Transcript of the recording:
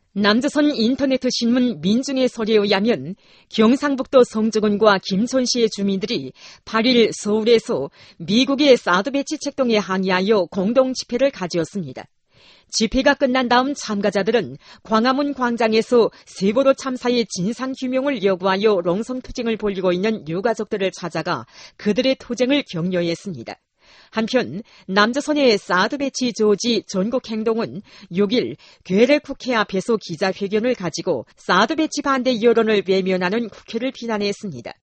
남조선 인터ネ트 신문 민중의 설에 의하면 경상북도 성주군과 김천시의 주민들이 8일 서울에서 미국의 사드 배치 책동에 항의하여 공동 집회를 가지었습니다. 집회가 끝난 다음 참가자들은 광화문 광장에서 세월호 참사의 진상규명을 요구하여 롱성투쟁을 벌이고 있는 유가족들을 찾아가 그들의 투쟁을 격려했습니다. 한편 남조선의 사드 배치 조지 전국행동은 6일 괴뢰 국회 앞에서 기자회견을 가지고 사드 배치 반대 여론을 외면하는 국회를 비난했습니다.